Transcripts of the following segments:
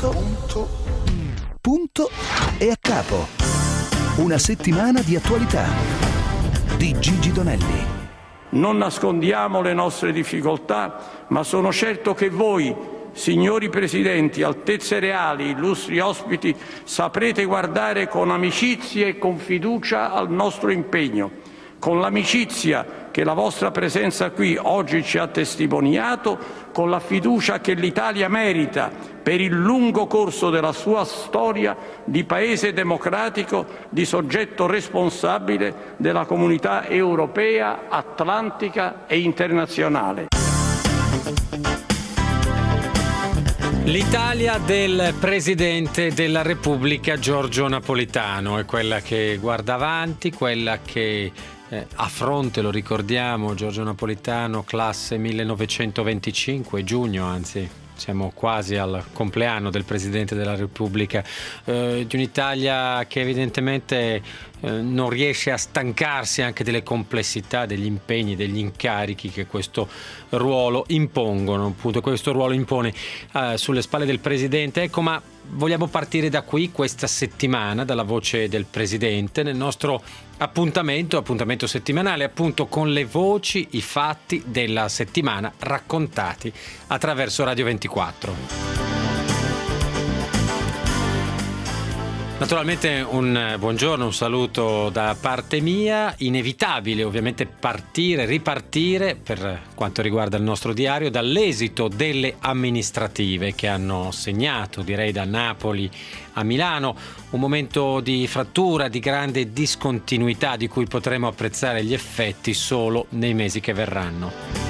Punto e a capo. Una settimana di attualità di Gigi Donelli. Non nascondiamo le nostre difficoltà, ma sono certo che voi, signori presidenti, altezze reali, illustri ospiti, saprete guardare con amicizia e con fiducia al nostro impegno, con l'amicizia che la vostra presenza qui oggi ci ha testimoniato, con la fiducia che l'Italia merita per il lungo corso della sua storia di paese democratico, di soggetto responsabile della comunità europea, atlantica e internazionale. L'Italia del Presidente della Repubblica Giorgio Napolitano è quella che guarda avanti, quella che a fronte, lo ricordiamo, Giorgio Napolitano, classe 1925, giugno anzi, siamo quasi al compleanno del Presidente della Repubblica, di un'Italia che evidentemente non riesce a stancarsi anche delle complessità, degli impegni, degli incarichi che questo ruolo impongono, appunto questo ruolo impone sulle spalle del Presidente. Ecco, ma vogliamo partire da qui questa settimana, dalla voce del Presidente, nel nostro appuntamento settimanale, appunto con le voci, i fatti della settimana raccontati attraverso Radio 24. Naturalmente un buongiorno, un saluto da parte mia. Inevitabile ovviamente ripartire per quanto riguarda il nostro diario dall'esito delle amministrative che hanno segnato, direi, da Napoli a Milano, un momento di frattura, di grande discontinuità di cui potremo apprezzare gli effetti solo nei mesi che verranno.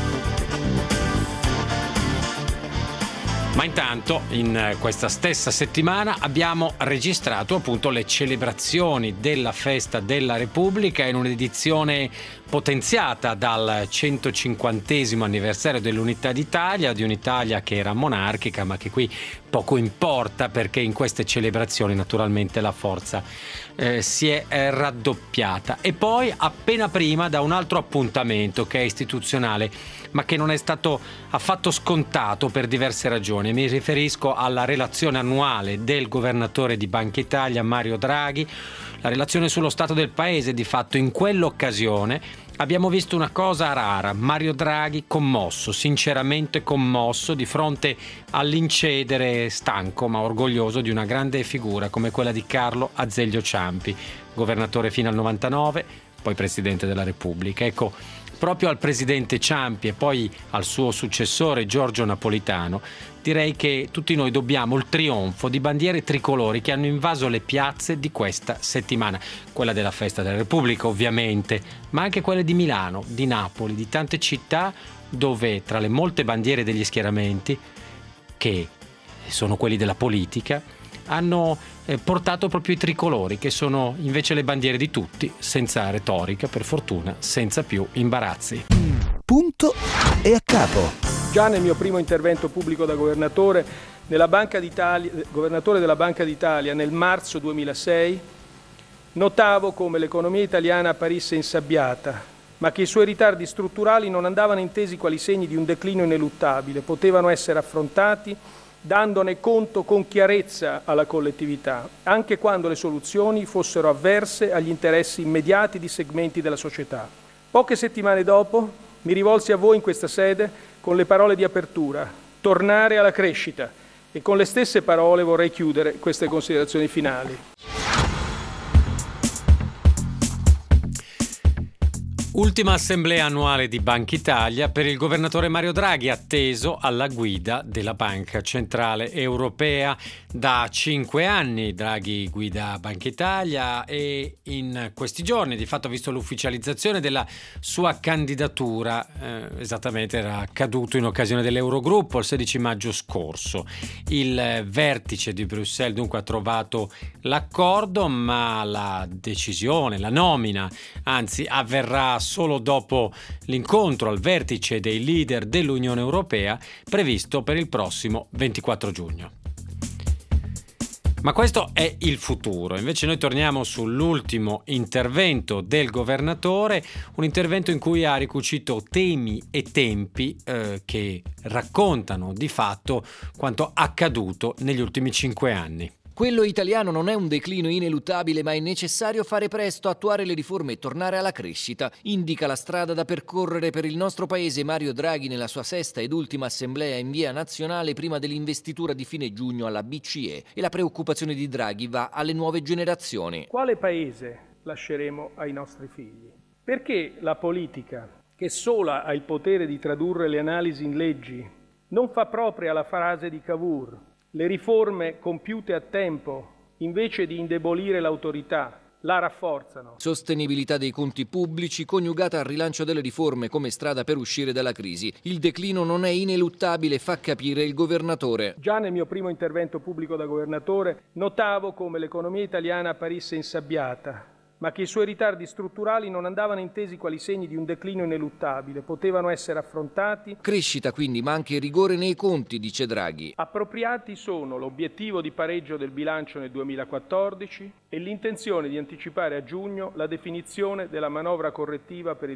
Ma intanto, in questa stessa settimana, abbiamo registrato appunto le celebrazioni della Festa della Repubblica in un'edizione potenziata dal 150° anniversario dell'Unità d'Italia, di un'Italia che era monarchica, ma che qui poco importa, perché in queste celebrazioni naturalmente la forza si è raddoppiata. E poi appena prima da un altro appuntamento che è istituzionale, ma che non è stato affatto scontato per diverse ragioni. Mi riferisco alla relazione annuale del governatore di Banca Italia Mario Draghi, la relazione sullo stato del paese. Di fatto in quell'occasione abbiamo visto una cosa rara: Mario Draghi commosso, sinceramente commosso, di fronte all'incedere stanco ma orgoglioso di una grande figura come quella di Carlo Azeglio Ciampi, governatore fino al 99, poi Presidente della Repubblica. Ecco, proprio al Presidente Ciampi e poi al suo successore Giorgio Napolitano direi che tutti noi dobbiamo il trionfo di bandiere tricolori che hanno invaso le piazze di questa settimana, quella della Festa della Repubblica ovviamente, ma anche quelle di Milano, di Napoli, di tante città dove tra le molte bandiere degli schieramenti, che sono quelli della politica, hanno portato proprio i tricolori, che sono invece le bandiere di tutti, senza retorica, per fortuna, senza più imbarazzi. Punto e a capo. Già nel mio primo intervento pubblico da governatore della Banca d'Italia nel marzo 2006, notavo come l'economia italiana apparisse insabbiata, ma che i suoi ritardi strutturali non andavano intesi quali segni di un declino ineluttabile, potevano essere affrontati dandone conto con chiarezza alla collettività, anche quando le soluzioni fossero avverse agli interessi immediati di segmenti della società. Poche settimane dopo mi rivolsi a voi in questa sede con le parole di apertura: tornare alla crescita, e con le stesse parole vorrei chiudere queste considerazioni finali. Ultima assemblea annuale di Banca Italia per il governatore Mario Draghi, atteso alla guida della Banca Centrale Europea. Da 5 anni Draghi guida Banca Italia e in questi giorni di fatto ha visto l'ufficializzazione della sua candidatura, esattamente era accaduto in occasione dell'Eurogruppo il 16 maggio scorso. Il vertice di Bruxelles dunque ha trovato l'accordo, ma la decisione, la nomina, anzi avverrà solo dopo l'incontro al vertice dei leader dell'Unione Europea previsto per il prossimo 24 giugno. Ma questo è il futuro. Invece noi torniamo sull'ultimo intervento del governatore, un intervento in cui ha ricucito temi e tempi che raccontano di fatto quanto accaduto negli ultimi 5 anni. Quello italiano non è un declino ineluttabile, ma è necessario fare presto, attuare le riforme e tornare alla crescita. Indica la strada da percorrere per il nostro paese Mario Draghi nella sua 6ª ed ultima assemblea in via nazionale prima dell'investitura di fine giugno alla BCE. E la preoccupazione di Draghi va alle nuove generazioni. Quale paese lasceremo ai nostri figli? Perché la politica, che sola ha il potere di tradurre le analisi in leggi, non fa propria la frase di Cavour: le riforme compiute a tempo, invece di indebolire l'autorità, la rafforzano. Sostenibilità dei conti pubblici coniugata al rilancio delle riforme come strada per uscire dalla crisi. Il declino non è ineluttabile, fa capire il governatore. Già nel mio primo intervento pubblico da governatore notavo come l'economia italiana apparisse insabbiata, ma che i suoi ritardi strutturali non andavano intesi quali segni di un declino ineluttabile, potevano essere affrontati. Crescita quindi, ma anche rigore nei conti, dice Draghi. Appropriati sono l'obiettivo di pareggio del bilancio nel 2014 e l'intenzione di anticipare a giugno la definizione della manovra correttiva per il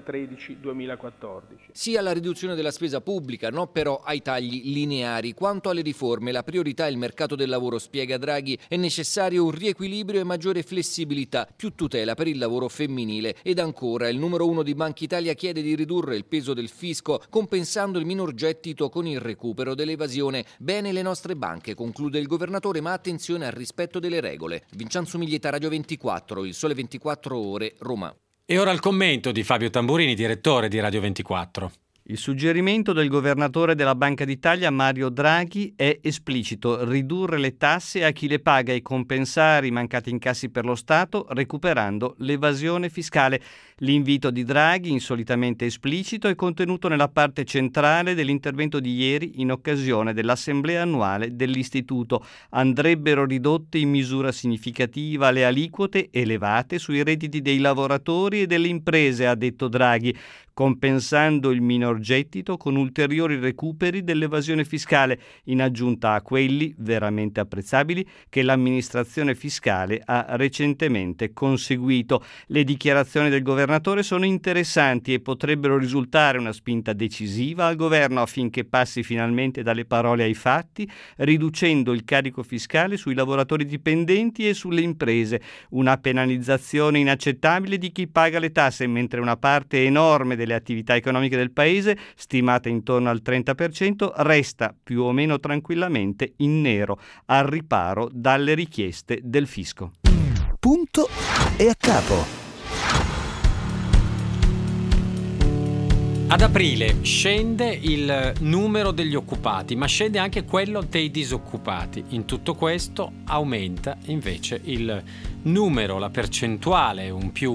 2013-2014. Sia alla riduzione della spesa pubblica, no però ai tagli lineari. Quanto alle riforme, la priorità è il mercato del lavoro, spiega Draghi. È necessario un riequilibrio e maggiore flessibilità, più tutela per il lavoro femminile. Ed ancora, il numero 1 di Banca Italia chiede di ridurre il peso del fisco, compensando il minor gettito con il recupero dell'evasione. Bene le nostre banche, conclude il governatore, ma attenzione al rispetto delle regole. Vincenzo Miglietta, Radio 24, Il Sole 24 Ore, Roma. E ora il commento di Fabio Tamburini, direttore di Radio 24. Il suggerimento del governatore della Banca d'Italia Mario Draghi è esplicito: ridurre le tasse a chi le paga e compensare i mancati incassi per lo Stato recuperando l'evasione fiscale. L'invito di Draghi, insolitamente esplicito, è contenuto nella parte centrale dell'intervento di ieri in occasione dell'assemblea annuale dell'Istituto. Andrebbero ridotte in misura significativa le aliquote elevate sui redditi dei lavoratori e delle imprese, ha detto Draghi, compensando il minor gettito con ulteriori recuperi dell'evasione fiscale, in aggiunta a quelli veramente apprezzabili che l'amministrazione fiscale ha recentemente conseguito. Le dichiarazioni del governatore sono interessanti e potrebbero risultare una spinta decisiva al governo affinché passi finalmente dalle parole ai fatti, riducendo il carico fiscale sui lavoratori dipendenti e sulle imprese, una penalizzazione inaccettabile di chi paga le tasse, mentre una parte enorme delle attività economiche del paese, stimata intorno al 30%, resta più o meno tranquillamente in nero, al riparo dalle richieste del fisco. Punto e a capo. Ad aprile scende il numero degli occupati, ma scende anche quello dei disoccupati. In tutto questo aumenta invece il numero, la percentuale, un più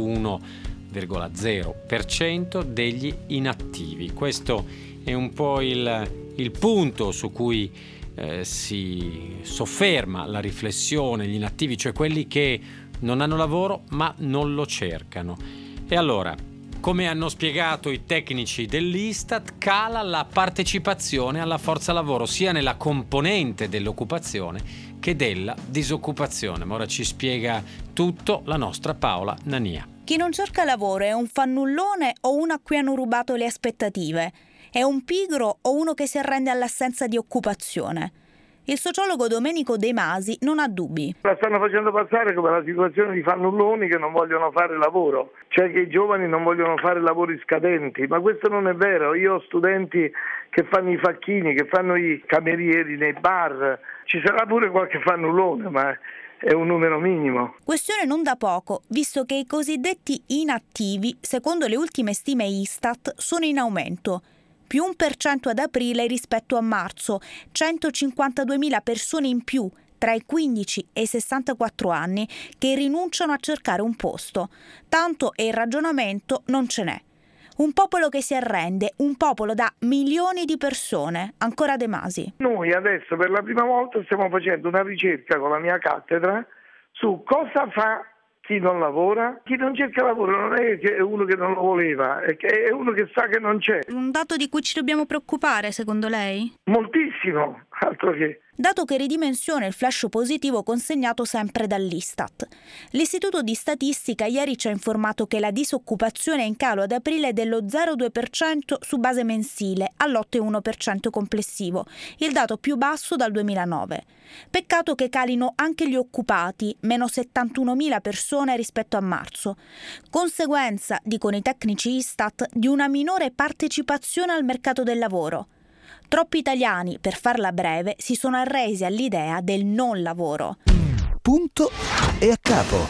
1,0% degli inattivi. Questo è un po' il punto su cui si sofferma la riflessione, gli inattivi, cioè quelli che non hanno lavoro ma non lo cercano. E allora, come hanno spiegato i tecnici dell'Istat, cala la partecipazione alla forza lavoro sia nella componente dell'occupazione che della disoccupazione. Ma ora ci spiega tutto la nostra Paola Nania. Chi non cerca lavoro è un fannullone o uno a cui hanno rubato le aspettative? È un pigro o uno che si arrende all'assenza di occupazione? Il sociologo Domenico De Masi non ha dubbi. La stanno facendo passare come la situazione di fannulloni che non vogliono fare lavoro, cioè che i giovani non vogliono fare lavori scadenti, ma questo non è vero. Io ho studenti che fanno i facchini, che fanno i camerieri nei bar, ci sarà pure qualche fannullone, ma è un numero minimo. Questione non da poco, visto che i cosiddetti inattivi, secondo le ultime stime Istat, sono in aumento. Più 1% ad aprile rispetto a marzo, 152.000 persone in più tra i 15 e i 64 anni che rinunciano a cercare un posto. Tanto e il ragionamento non ce n'è. Un popolo che si arrende, un popolo da milioni di persone. Ancora De Masi. Noi adesso per la prima volta stiamo facendo una ricerca con la mia cattedra su cosa fa chi non lavora. Chi non cerca lavoro non è che è uno che non lo voleva, è uno che sa che non c'è. Un dato di cui ci dobbiamo preoccupare, secondo lei? Moltissimo, altro che. Dato che ridimensiona il flash positivo consegnato sempre dall'Istat. L'Istituto di Statistica ieri ci ha informato che la disoccupazione è in calo ad aprile dello 0,2% su base mensile all'8,1% complessivo, il dato più basso dal 2009. Peccato che calino anche gli occupati, meno 71.000 persone rispetto a marzo. Conseguenza, dicono i tecnici Istat, di una minore partecipazione al mercato del lavoro. Troppi italiani, per farla breve, si sono arresi all'idea del non lavoro. Punto e a capo.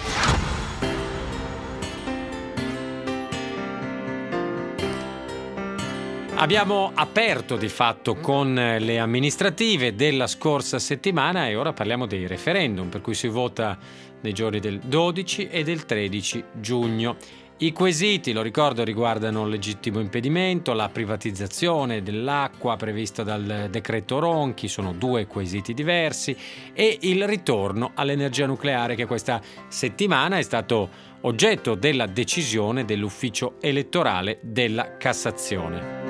Abbiamo aperto di fatto con le amministrative della scorsa settimana e ora parliamo dei referendum, per cui si vota nei giorni del 12 e del 13 giugno. I quesiti, lo ricordo, riguardano il legittimo impedimento, la privatizzazione dell'acqua prevista dal decreto Ronchi, sono 2 quesiti diversi, e il ritorno all'energia nucleare che questa settimana è stato oggetto della decisione dell'ufficio elettorale della Cassazione.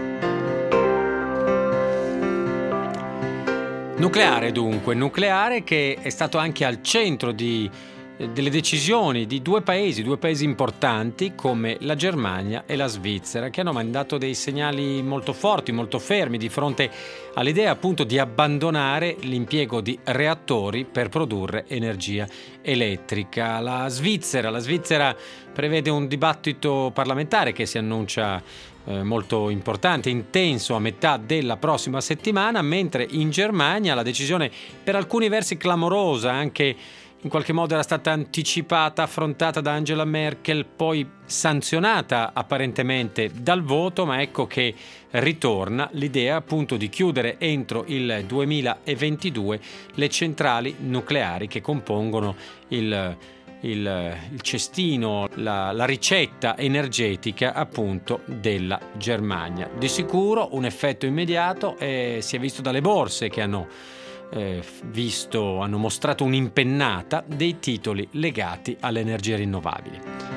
Nucleare dunque, nucleare che è stato anche al centro delle decisioni di due paesi importanti come la Germania e la Svizzera, che hanno mandato dei segnali molto forti, molto fermi di fronte all'idea appunto di abbandonare l'impiego di reattori per produrre energia elettrica. La Svizzera prevede un dibattito parlamentare che si annuncia molto importante, intenso, a metà della prossima settimana, mentre in Germania la decisione, per alcuni versi clamorosa, anche in qualche modo era stata anticipata, affrontata da Angela Merkel, poi sanzionata apparentemente dal voto, ma ecco che ritorna l'idea appunto di chiudere entro il 2022 le centrali nucleari che compongono il cestino, la ricetta energetica appunto della Germania. Di sicuro un effetto immediato si è visto dalle borse che hanno mostrato un'impennata dei titoli legati alle energie rinnovabili.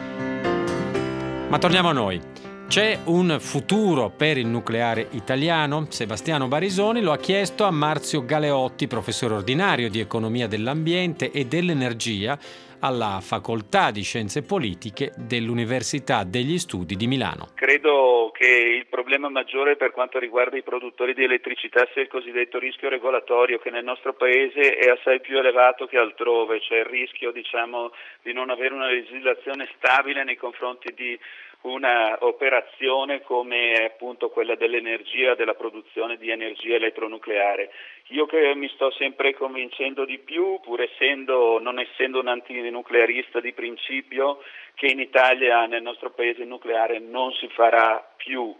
Ma torniamo a noi. C'è un futuro per il nucleare italiano? Sebastiano Barisoni lo ha chiesto a Marzio Galeotti, professore ordinario di economia dell'ambiente e dell'energia alla Facoltà di Scienze Politiche dell'Università degli Studi di Milano. Credo che il problema maggiore per quanto riguarda i produttori di elettricità sia il cosiddetto rischio regolatorio, che nel nostro paese è assai più elevato che altrove, cioè il rischio di non avere una legislazione stabile nei confronti di una operazione come appunto quella dell'energia, della produzione di energia elettronucleare. Io che mi sto sempre convincendo di più, pur non essendo un antinuclearista di principio, che in Italia, nel nostro paese, il nucleare non si farà più.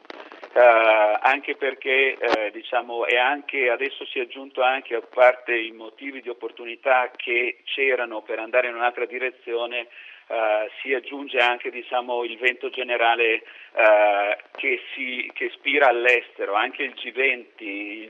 Anche perché e anche adesso si è aggiunto anche, a parte i motivi di opportunità che c'erano per andare in un'altra direzione, si aggiunge anche il vento generale che spira all'estero. Anche il G20, il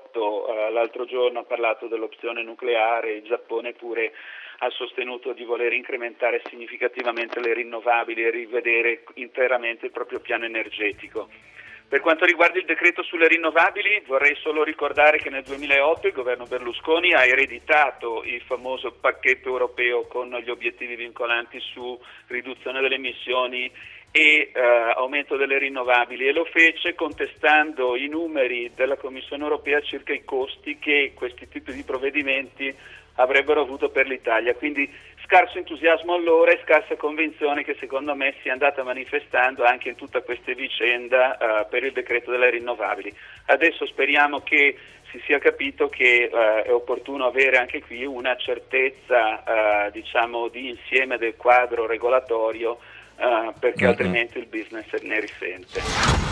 G8 l'altro giorno ha parlato dell'opzione nucleare, il Giappone pure ha sostenuto di voler incrementare significativamente le rinnovabili e rivedere interamente il proprio piano energetico. Per quanto riguarda il decreto sulle rinnovabili, vorrei solo ricordare che nel 2008 il governo Berlusconi ha ereditato il famoso pacchetto europeo con gli obiettivi vincolanti su riduzione delle emissioni e aumento delle rinnovabili, e lo fece contestando i numeri della Commissione europea circa i costi che questi tipi di provvedimenti avrebbero avuto per l'Italia. Quindi scarso entusiasmo allora e scarsa convinzione che secondo me si è andata manifestando anche in tutta questa vicenda per il decreto delle rinnovabili. Adesso speriamo che si sia capito che è opportuno avere anche qui una certezza di insieme del quadro regolatorio, perché altrimenti il business ne risente.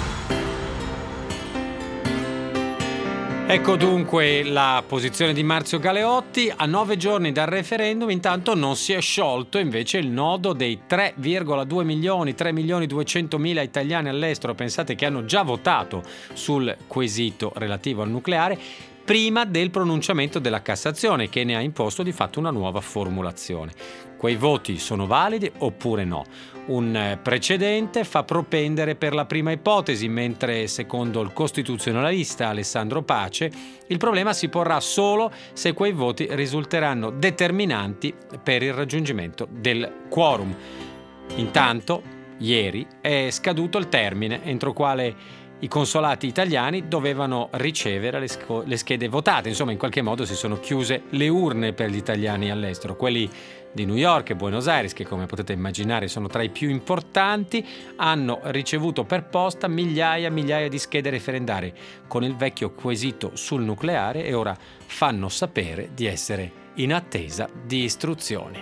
Ecco dunque la posizione di Marzio Galeotti. A 9 giorni dal referendum intanto non si è sciolto invece il nodo dei 3,2 milioni, 3.200.000 italiani all'estero, pensate, che hanno già votato sul quesito relativo al nucleare. prima del pronunciamento della Cassazione, che ne ha imposto di fatto una nuova formulazione. Quei voti sono validi oppure no? Un precedente fa propendere per la prima ipotesi, mentre secondo il costituzionalista Alessandro Pace il problema si porrà solo se quei voti risulteranno determinanti per il raggiungimento del quorum. Intanto, ieri è scaduto il termine entro quale i consolati italiani dovevano ricevere le schede votate. Insomma, in qualche modo si sono chiuse le urne per gli italiani all'estero. Quelli di New York e Buenos Aires, che come potete immaginare sono tra i più importanti, hanno ricevuto per posta migliaia di schede referendarie con il vecchio quesito sul nucleare e ora fanno sapere di essere in attesa di istruzioni.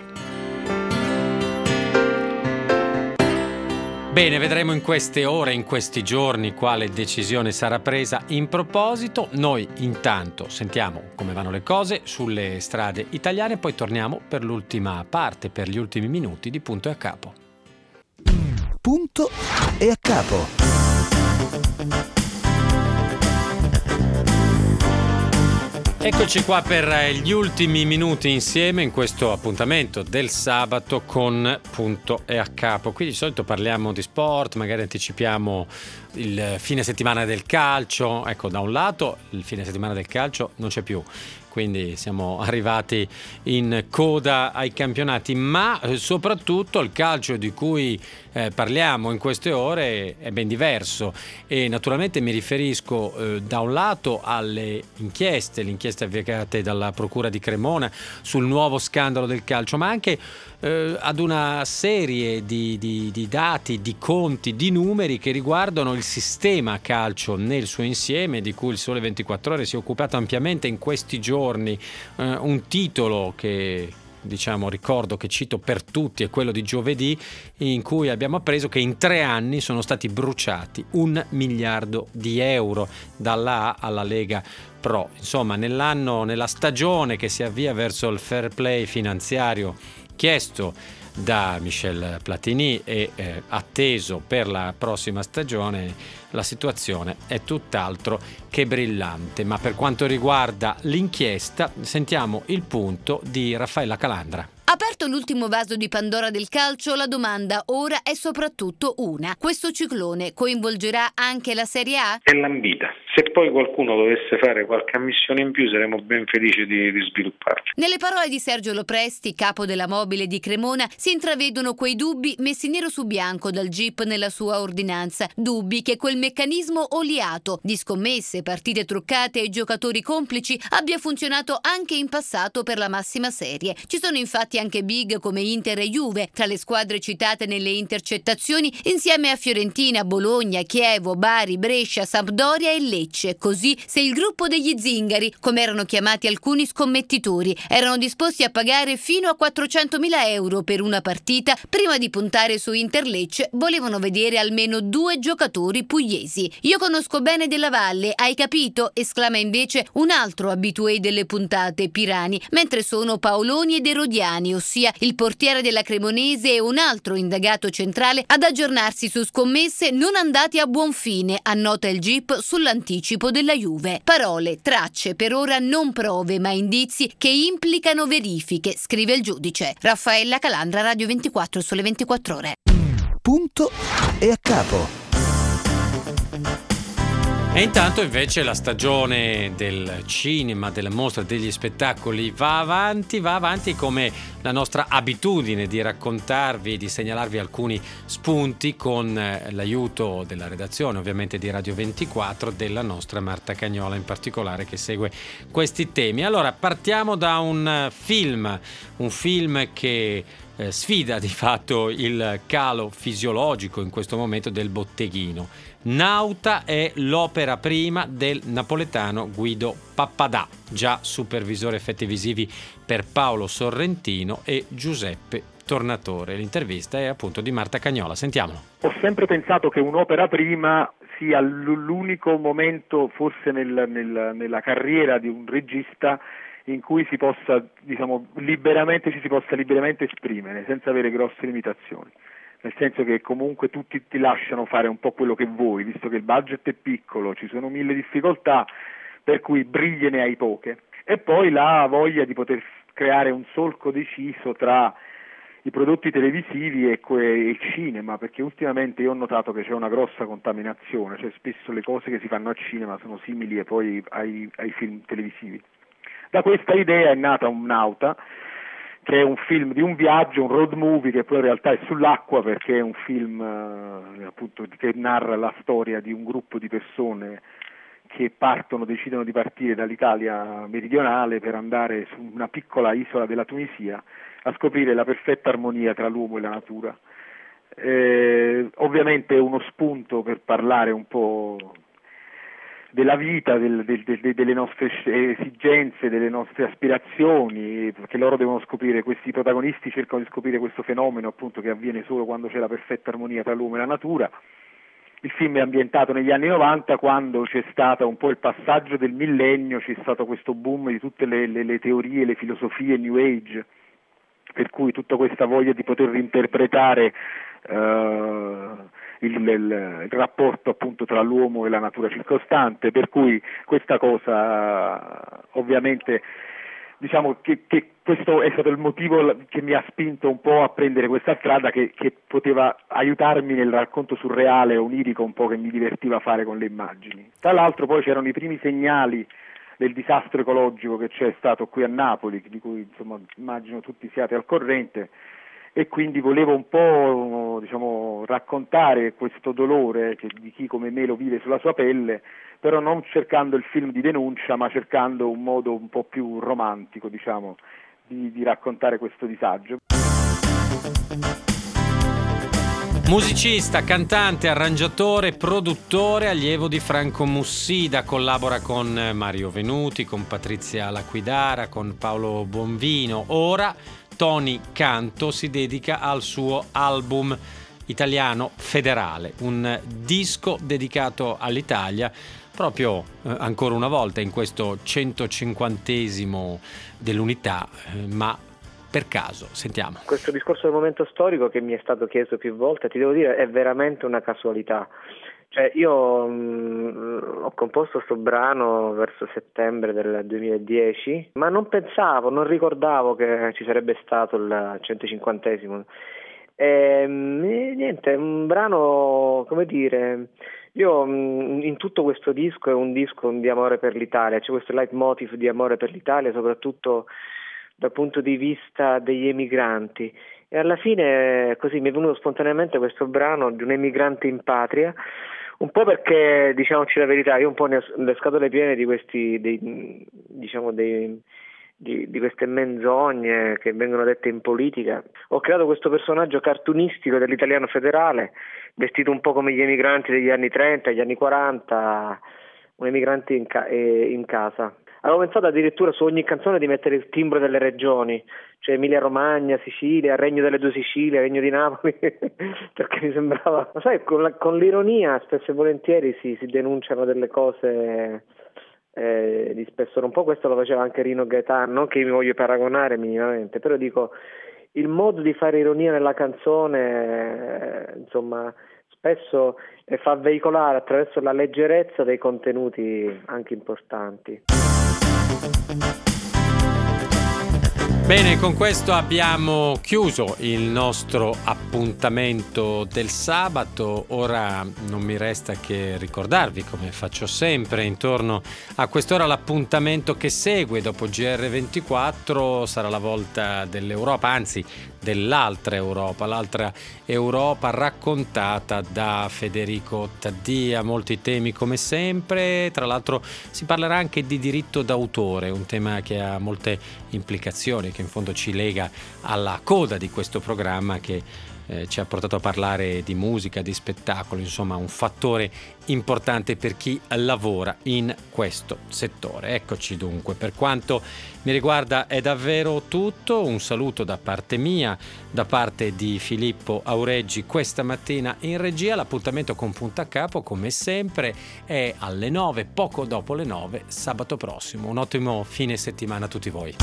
Bene, vedremo in queste ore, in questi giorni, quale decisione sarà presa in proposito. Noi intanto sentiamo come vanno le cose sulle strade italiane, poi torniamo per l'ultima parte, per gli ultimi minuti di Punto e a Capo. Punto e a Capo. Eccoci qua per gli ultimi minuti insieme in questo appuntamento del sabato con Punto e a Capo. Qui di solito parliamo di sport, magari anticipiamo il fine settimana del calcio. Ecco, da un lato il fine settimana del calcio non c'è più, quindi siamo arrivati in coda ai campionati, ma soprattutto il calcio di cui parliamo in queste ore è ben diverso e naturalmente mi riferisco da un lato alle inchieste avviate dalla Procura di Cremona sul nuovo scandalo del calcio, ma anche ad una serie di dati, di conti, di numeri che riguardano il sistema calcio nel suo insieme, di cui il Sole 24 Ore si è occupato ampiamente in questi giorni. Un titolo che ricordo che cito per tutti è quello di giovedì, in cui abbiamo appreso che in 3 anni sono stati bruciati 1 miliardo di euro dalla A alla Lega Pro. Insomma, nella stagione che si avvia verso il fair play finanziario chiesto da Michel Platini e atteso per la prossima stagione, la situazione è tutt'altro che brillante. Ma per quanto riguarda l'inchiesta, sentiamo il punto di Raffaella Calandra. Aperto l'ultimo vaso di Pandora del calcio, la domanda ora è soprattutto una. Questo ciclone coinvolgerà anche la Serie A? È lambita. Se poi qualcuno dovesse fare qualche ammissione in più saremo ben felici di svilupparla. Nelle parole di Sergio Lopresti, capo della Mobile di Cremona, si intravedono quei dubbi messi nero su bianco dal GIP nella sua ordinanza. Dubbi che quel meccanismo oliato di scommesse, partite truccate e giocatori complici abbia funzionato anche in passato per la massima serie. Ci sono infatti anche big come Inter e Juve tra le squadre citate nelle intercettazioni, insieme a Fiorentina, Bologna, Chievo, Bari, Brescia, Sampdoria e Lecce. Così, se il gruppo degli zingari, come erano chiamati alcuni scommettitori, erano disposti a pagare fino a 400.000 euro per una partita, prima di puntare su Inter Lecce volevano vedere almeno 2 giocatori pugliesi. Io conosco bene Della Valle, hai capito? Esclama invece un altro abitué delle puntate, Pirani, mentre sono Paoloni ed Erodiani, ossia il portiere della Cremonese e un altro indagato centrale, ad aggiornarsi su scommesse non andate a buon fine, annota il GIP sull'anticipo della Juve. Parole, tracce, per ora non prove ma indizi che implicano verifiche, scrive il giudice. Raffaella Calandra, Radio 24, Sole 24 Ore. Punto e a Capo. E intanto invece la stagione del cinema, della mostra, degli spettacoli va avanti come la nostra abitudine di raccontarvi, di segnalarvi alcuni spunti con l'aiuto della redazione, ovviamente di Radio 24, della nostra Marta Cagnola in particolare, che segue questi temi. Allora, partiamo da un film che sfida di fatto il calo fisiologico in questo momento del botteghino. Nauta è l'opera prima del napoletano Guido Pappadà, già supervisore effetti visivi per Paolo Sorrentino e Giuseppe Tornatore. L'intervista è appunto di Marta Cagnola, sentiamolo. Ho sempre pensato che un'opera prima sia l'unico momento, forse nella carriera di un regista, in cui si possa, ci si possa liberamente esprimere senza avere grosse limitazioni. Nel senso che comunque tutti ti lasciano fare un po' quello che vuoi, visto che il budget è piccolo, ci sono 1000 difficoltà, per cui briglie ne hai poche. E poi la voglia di poter creare un solco deciso tra i prodotti televisivi e il cinema, perché ultimamente io ho notato che c'è una grossa contaminazione, cioè spesso le cose che si fanno al cinema sono simili e poi ai film televisivi. Da questa idea è nata Un Nauta, che è un film di un viaggio, un road movie che poi in realtà è sull'acqua, perché è un film appunto che narra la storia di un gruppo di persone che decidono di partire dall'Italia meridionale per andare su una piccola isola della Tunisia a scoprire la perfetta armonia tra l'uomo e la natura. Ovviamente è uno spunto per parlare un po' della vita, delle nostre esigenze, delle nostre aspirazioni, perché loro devono scoprire, questi protagonisti cercano di scoprire questo fenomeno appunto che avviene solo quando c'è la perfetta armonia tra l'uomo e la natura. Il film è ambientato negli anni 90, quando c'è stato un po' il passaggio del millennio, c'è stato questo boom di tutte le teorie, le filosofie New Age, per cui tutta questa voglia di poter reinterpretare il rapporto appunto tra l'uomo e la natura circostante, per cui questa cosa ovviamente diciamo che questo è stato il motivo che mi ha spinto un po' a prendere questa strada che poteva aiutarmi nel racconto surreale, onirico un po' che mi divertiva fare con le immagini. Tra l'altro poi c'erano i primi segnali del disastro ecologico che c'è stato qui a Napoli, di cui insomma immagino tutti siate al corrente, e quindi volevo un po' raccontare questo dolore di chi come me lo vive sulla sua pelle, però non cercando il film di denuncia, ma cercando un modo un po' più romantico di raccontare questo disagio. Musicista, cantante, arrangiatore, produttore, allievo di Franco Mussida, collabora con Mario Venuti, con Patrizia Laquidara, con Paolo Bonvino. Ora Tony Canto si dedica al suo album italiano Federale, un disco dedicato all'Italia, proprio ancora una volta in questo 150esimo dell'unità, ma per caso. Sentiamo. Questo discorso del momento storico che mi è stato chiesto più volte, ti devo dire, è veramente una casualità. Cioè io ho composto sto brano verso settembre del 2010, ma non ricordavo che ci sarebbe stato il 150esimo. Niente, è un brano, come dire, io in tutto questo disco è un disco di amore per l'Italia, c'è questo leitmotiv di amore per l'Italia, soprattutto dal punto di vista degli emigranti, e alla fine così mi è venuto spontaneamente questo brano di un emigrante in patria, un po' perché, diciamoci la verità, io un po' ne ho le scatole piene di queste menzogne che vengono dette in politica. Ho creato questo personaggio cartunistico dell'italiano federale, vestito un po' come gli emigranti degli anni 30, gli anni 40, un emigrante in casa. Avevo pensato addirittura su ogni canzone di mettere il timbro delle regioni, cioè Emilia Romagna, Sicilia, Regno delle Due Sicilie, Regno di Napoli, perché mi sembrava, sai, con l'ironia spesso e volentieri si denunciano delle cose di spessore. Un po' questo lo faceva anche Rino Gaetano, non che mi voglio paragonare minimamente, però dico, il modo di fare ironia nella canzone, insomma, spesso fa veicolare attraverso la leggerezza dei contenuti anche importanti. Bene, con questo abbiamo chiuso il nostro appuntamento del sabato. Ora non mi resta che ricordarvi, come faccio sempre intorno a quest'ora, l'appuntamento che segue dopo GR24 sarà la volta dell'Europa, anzi dell'altra Europa raccontata da Federico Taddia. Molti temi come sempre, tra l'altro si parlerà anche di diritto d'autore, un tema che ha molte implicazioni, che in fondo ci lega alla coda di questo programma che ci ha portato a parlare di musica, di spettacolo, insomma un fattore importante per chi lavora in questo settore. Eccoci dunque, per quanto mi riguarda è davvero tutto. Un saluto da parte mia, da parte di Filippo Aureggi questa mattina in regia. L'appuntamento con Punto a Capo, come sempre, è alle 9, poco dopo le 9, sabato prossimo. Un ottimo fine settimana a tutti voi.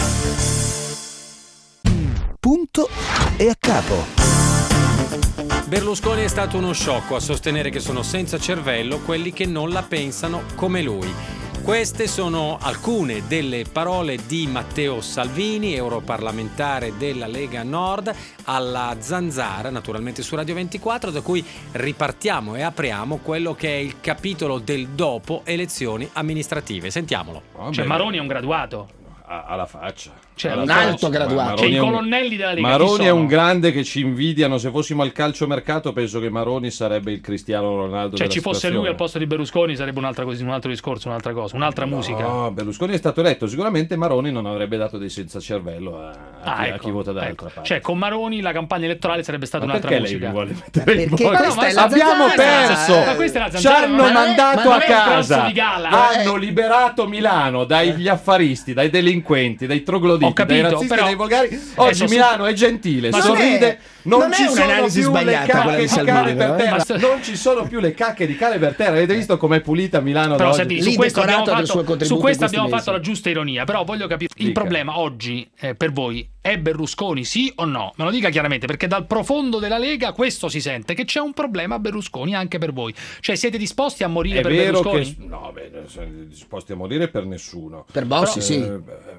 Punto e a capo. Berlusconi è stato uno sciocco a sostenere che sono senza cervello quelli che non la pensano come lui. Queste sono alcune delle parole di Matteo Salvini, europarlamentare della Lega Nord, alla Zanzara, naturalmente su Radio 24, da cui ripartiamo e apriamo quello che è il capitolo del dopo elezioni amministrative. Sentiamolo. Cioè Maroni è un graduato. Alla faccia. Cioè, alla un faccia. alto graduato. Cioè, i colonnelli della Lega Maroni è un grande che ci invidiano. Se fossimo al calciomercato penso che Maroni sarebbe il Cristiano Ronaldo. Cioè ci fosse lui al posto di Berlusconi sarebbe un altro discorso, un'altra cosa, un'altra musica. No, Berlusconi è stato eletto, sicuramente Maroni non avrebbe dato dei senza cervello a chi vota dall'altra parte. Cioè con Maroni la campagna elettorale sarebbe stata un'altra perché musica. Lei vuole mettere il abbiamo perso. Ci hanno mandato a casa. Hanno liberato Milano dagli affaristi, dai delinquenti, dai trogloditi, dai razzisti, dai volgari. Oggi Milano è gentile, sorride, non ci sono più le cacche di Cale per terra. Non ci sono più le cacche di Cale per terra. Avete visto com'è pulita Milano da oggi? Su questo abbiamo fatto la giusta ironia, però voglio capire il problema oggi per voi è Berlusconi, sì o no? Me lo dica chiaramente, perché dal profondo della Lega questo si sente, che c'è un problema Berlusconi anche per voi. Cioè siete disposti a morire per Berlusconi? No, non siamo disposti a morire per nessuno. Per Bossi sì.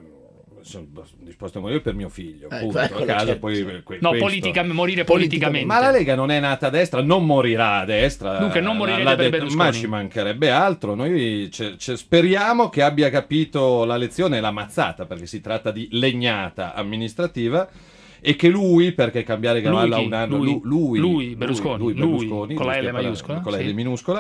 Sono disposto a morire per mio figlio, appunto, a casa, certo. Poi morire politicamente. Ma la Lega non è nata a destra, non morirà a destra. Dunque non morirete per Berlusconi. Ma ci mancherebbe altro. Noi speriamo che abbia capito la lezione e la mazzata, perché si tratta di legnata amministrativa. E che lui, perché cambiare cavallo a un anno, lui Berlusconi, con la L maiuscola, con la L minuscola,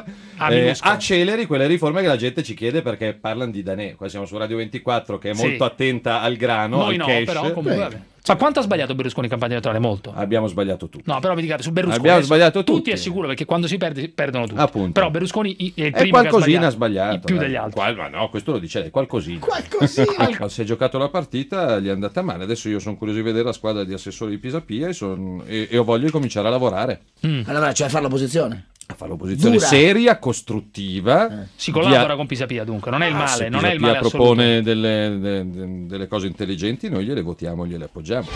acceleri quelle riforme che la gente ci chiede, perché parlano di Danè. Qua siamo su Radio 24 che è molto attenta al grano, noi al no, cash. però comunque ma quanto ha sbagliato Berlusconi in campagna elettorale? Molto. Abbiamo sbagliato tutti. No, però mi dicate su Berlusconi. Abbiamo sbagliato tutti è sicuro, perché quando si perde perdono tutti. Appunto. Però Berlusconi è il primo qualcosina ha sbagliato. Più degli altri. Ma no, questo lo dice lei, qualcosina. Si è giocato la partita, gli è andata male. Adesso io sono curioso di vedere la squadra di assessori di Pisapia e ho voglia di cominciare a lavorare. Allora, cioè a fare l'opposizione? A fare l'opposizione seria, costruttiva. Si collabora con Pisapia, dunque, non è il male, non è il male assoluto. Propone delle cose intelligenti, noi gliele votiamo, gliele appoggiamo.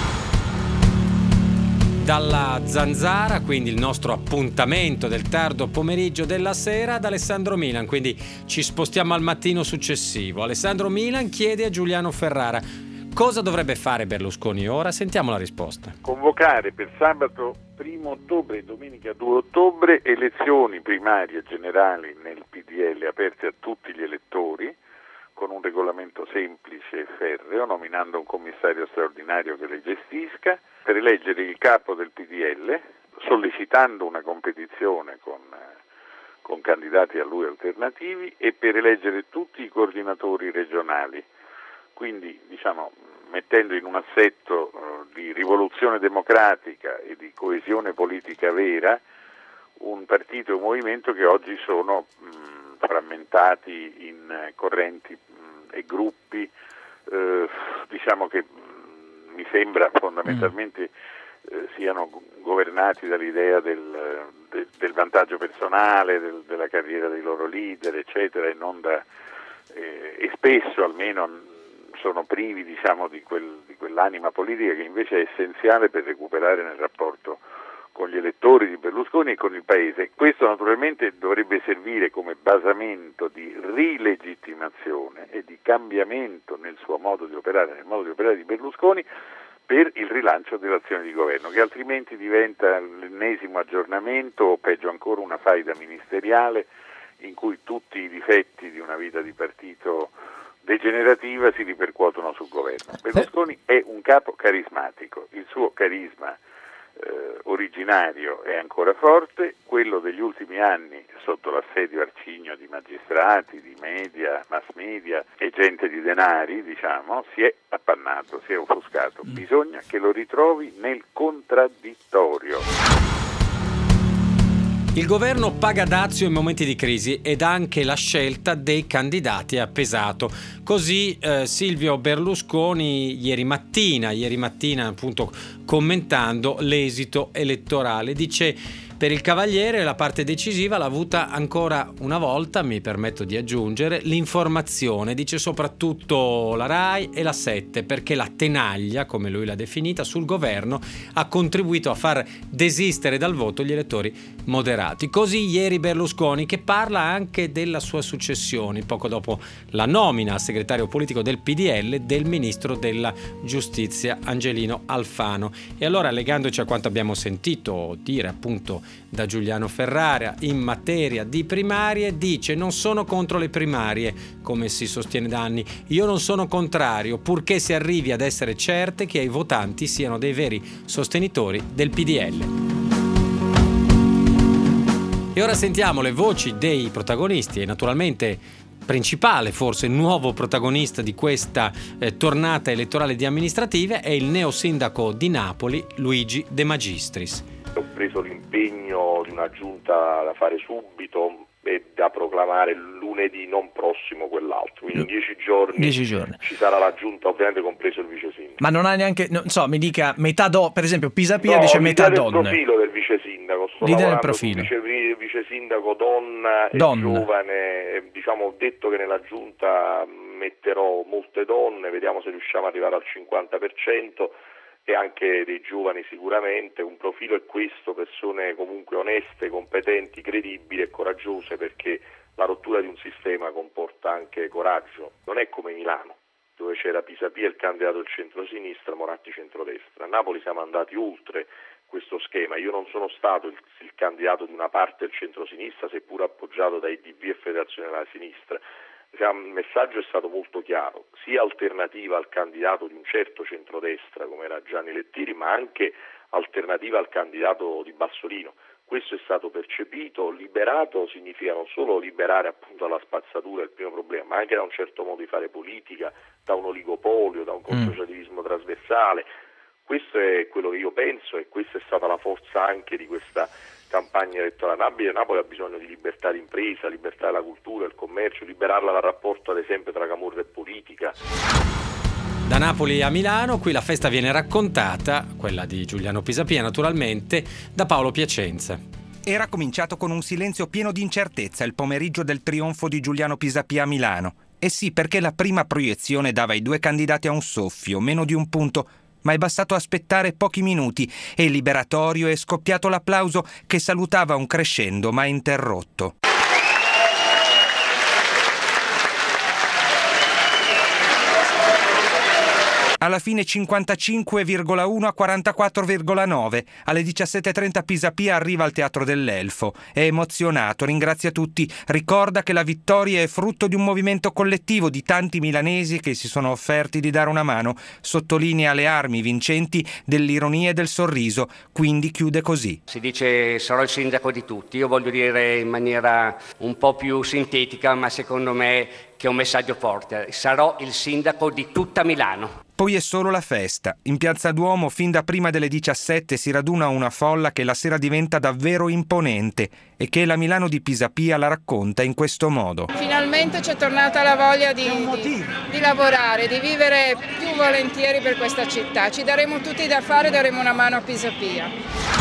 Dalla Zanzara, quindi il nostro appuntamento del tardo pomeriggio della sera, ad Alessandro Milan, quindi ci spostiamo al mattino successivo. Alessandro Milan chiede a Giuliano Ferrara: cosa dovrebbe fare Berlusconi ora? Sentiamo la risposta. Convocare per sabato 1 ottobre e domenica 2 ottobre elezioni primarie generali nel PDL aperte a tutti gli elettori, con un regolamento semplice e ferreo, nominando un commissario straordinario che le gestisca, per eleggere il capo del PDL, sollecitando una competizione con candidati a lui alternativi, e per eleggere tutti i coordinatori regionali. Quindi, mettendo in un assetto di rivoluzione democratica e di coesione politica vera un partito e un movimento che oggi sono frammentati in correnti e gruppi, che mi sembra fondamentalmente siano governati dall'idea del vantaggio personale, della carriera dei loro leader, eccetera, e spesso almeno sono privi di quell'anima politica che invece è essenziale per recuperare nel rapporto con gli elettori di Berlusconi e con il Paese. Questo naturalmente dovrebbe servire come basamento di rilegittimazione e di cambiamento nel suo modo di operare, nel modo di operare di Berlusconi, per il rilancio dell'azione di governo, che altrimenti diventa l'ennesimo aggiornamento o peggio ancora una faida ministeriale in cui tutti i difetti di una vita di partito degenerativa si ripercuotono sul governo. Berlusconi è un capo carismatico, il suo carisma originario è ancora forte, quello degli ultimi anni sotto l'assedio arcigno di magistrati, di media, mass media e gente di denari, si è appannato, si è offuscato. Bisogna che lo ritrovi nel contraddittorio. Il governo paga dazio in momenti di crisi ed anche la scelta dei candidati ha pesato. Così Silvio Berlusconi ieri mattina appunto commentando l'esito elettorale dice: Per il Cavaliere la parte decisiva l'ha avuta ancora una volta, mi permetto di aggiungere, l'informazione, dice soprattutto la RAI e la 7, perché la tenaglia, come lui l'ha definita, sul governo ha contribuito a far desistere dal voto gli elettori moderati. Così ieri Berlusconi, che parla anche della sua successione, poco dopo la nomina a segretario politico del PDL del ministro della Giustizia Angelino Alfano. E allora, legandoci a quanto abbiamo sentito dire appunto da Giuliano Ferrara in materia di primarie, dice: non sono contro le primarie, come si sostiene da anni, io non sono contrario, purché si arrivi ad essere certe che i votanti siano dei veri sostenitori del PDL. E ora sentiamo le voci dei protagonisti e naturalmente principale, forse nuovo protagonista di questa tornata elettorale di amministrative è il neosindaco di Napoli Luigi De Magistris. Ho preso l'impegno di una giunta da fare subito e da proclamare lunedì non prossimo quell'altro, quindi in 10 giorni ci sarà la giunta, ovviamente compreso il vice sindaco. Ma non ha neanche, non so, mi dica metà per esempio Pisapia dice metà donne. Il profilo del vice sindaco, sto l'idea del lavorando profilo. Vice sindaco donna e giovane, diciamo, ho detto che nella giunta metterò molte donne, vediamo se riusciamo ad arrivare al 50%. E anche dei giovani sicuramente. Un profilo è questo: persone comunque oneste, competenti, credibili e coraggiose, perché la rottura di un sistema comporta anche coraggio. Non è come Milano, dove c'era Pisapia il candidato del centro-sinistra, Moratti centrodestra. A Napoli siamo andati oltre questo schema. Io non sono stato il candidato di una parte del centro-sinistra, seppur appoggiato dai DV e Federazione della Sinistra. Il messaggio è stato molto chiaro: sia alternativa al candidato di un certo centrodestra come era Gianni Lettiri, ma anche alternativa al candidato di Bassolino. Questo è stato percepito. Liberato significa non solo liberare appunto dalla spazzatura il primo problema, ma anche da un certo modo di fare politica, da un oligopolio, da un consociativismo trasversale. Questo è quello che io penso e questa è stata la forza anche di questa campagna elettorale. Napoli ha bisogno di libertà di impresa, libertà della cultura, del commercio, liberarla dal rapporto ad esempio tra camorra e politica. Da Napoli a Milano, qui la festa viene raccontata, quella di Giuliano Pisapia naturalmente, da Paolo Piacenza. Era cominciato con un silenzio pieno di incertezza il pomeriggio del trionfo di Giuliano Pisapia a Milano. E sì, perché la prima proiezione dava i due candidati a un soffio, meno di un punto, ma è bastato aspettare pochi minuti e il liberatorio è scoppiato l'applauso che salutava un crescendo mai interrotto. Alla fine 55,1 a 44,9. Alle 17:30 Pisapia arriva al Teatro dell'Elfo. È emozionato, ringrazia tutti, ricorda che la vittoria è frutto di un movimento collettivo di tanti milanesi che si sono offerti di dare una mano. Sottolinea le armi vincenti dell'ironia e del sorriso, quindi chiude così. Si dice sarò il sindaco di tutti, io voglio dire in maniera un po' più sintetica, ma secondo me che è un messaggio forte: sarò il sindaco di tutta Milano. Poi è solo la festa. In Piazza Duomo fin da prima delle 17 si raduna una folla che la sera diventa davvero imponente e che la Milano di Pisapia la racconta in questo modo. Finalmente c'è tornata la voglia di lavorare, di vivere più volentieri per questa città. Ci daremo tutti da fare, daremo una mano a Pisapia.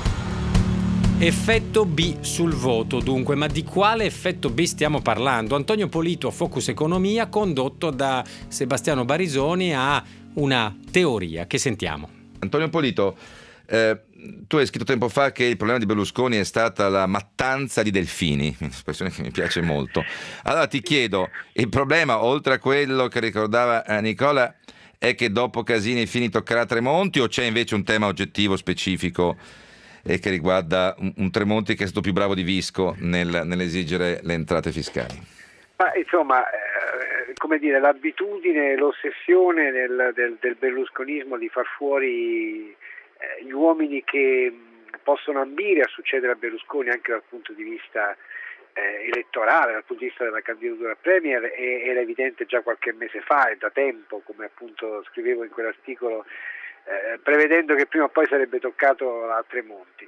Effetto B sul voto, dunque, ma di quale effetto B stiamo parlando? Antonio Polito, Focus Economia, condotto da Sebastiano Barisoni, ha una teoria che sentiamo. Antonio Polito, tu hai scritto tempo fa che il problema di Berlusconi è stata la mattanza di delfini, un'espressione che mi piace molto. Allora ti chiedo, il problema, oltre a quello che ricordava Nicola, è che dopo Casini Fini toccherà Tremonti, o c'è invece un tema oggettivo specifico e che riguarda un Tremonti che è stato più bravo di Visco nell'esigere le entrate fiscali? Ma insomma, come dire, l'abitudine, l'ossessione del berlusconismo di far fuori gli uomini che possono ambire a succedere a Berlusconi anche dal punto di vista elettorale, dal punto di vista della candidatura a Premier, era evidente già qualche mese fa e da tempo, come appunto scrivevo in quell'articolo, prevedendo che prima o poi sarebbe toccato a Tremonti.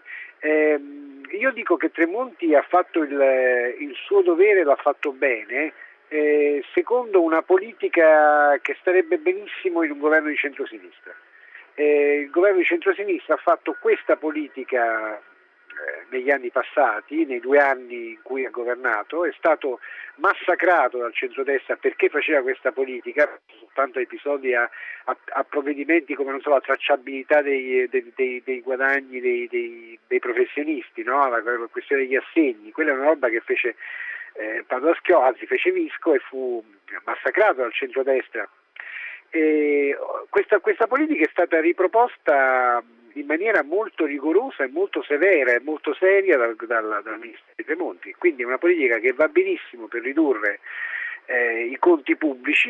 Io dico che Tremonti ha fatto il suo dovere, l'ha fatto bene, secondo una politica che starebbe benissimo in un governo di centrosinistra. Il governo di centrosinistra ha fatto questa politica negli anni passati, nei 2 anni in cui ha governato, è stato massacrato dal centrodestra perché faceva questa politica, soltanto episodi a provvedimenti come non so, la tracciabilità dei guadagni dei professionisti, no? La questione degli assegni, quella è una roba che fece Padoa-Schioppa, anzi fece Visco e fu massacrato dal centrodestra. E questa politica è stata riproposta in maniera molto rigorosa e molto severa e molto seria dal ministro Tremonti, quindi è una politica che va benissimo per ridurre i conti pubblici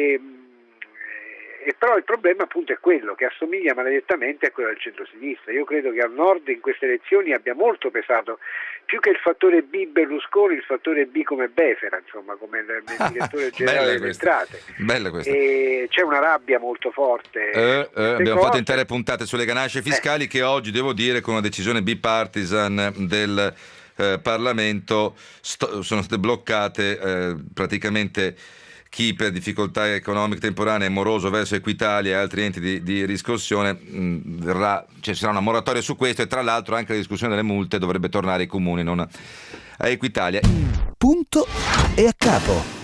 e però il problema appunto è quello che assomiglia maledettamente a quello del centro-sinistra. Io credo che al nord in queste elezioni abbia molto pesato, più che il fattore B Berlusconi, il fattore B come Befera, insomma, come il direttore generale delle entrate. Bella questa. E c'è una rabbia molto forte. Abbiamo fatto intere puntate sulle ganasce fiscali che oggi, devo dire, con una decisione bipartisan del Parlamento sono state bloccate praticamente. Chi per difficoltà economiche temporanee è moroso verso Equitalia e altri enti di riscossione ci sarà una moratoria su questo, e tra l'altro anche la discussione delle multe dovrebbe tornare ai comuni, non a Equitalia. Punto e a capo.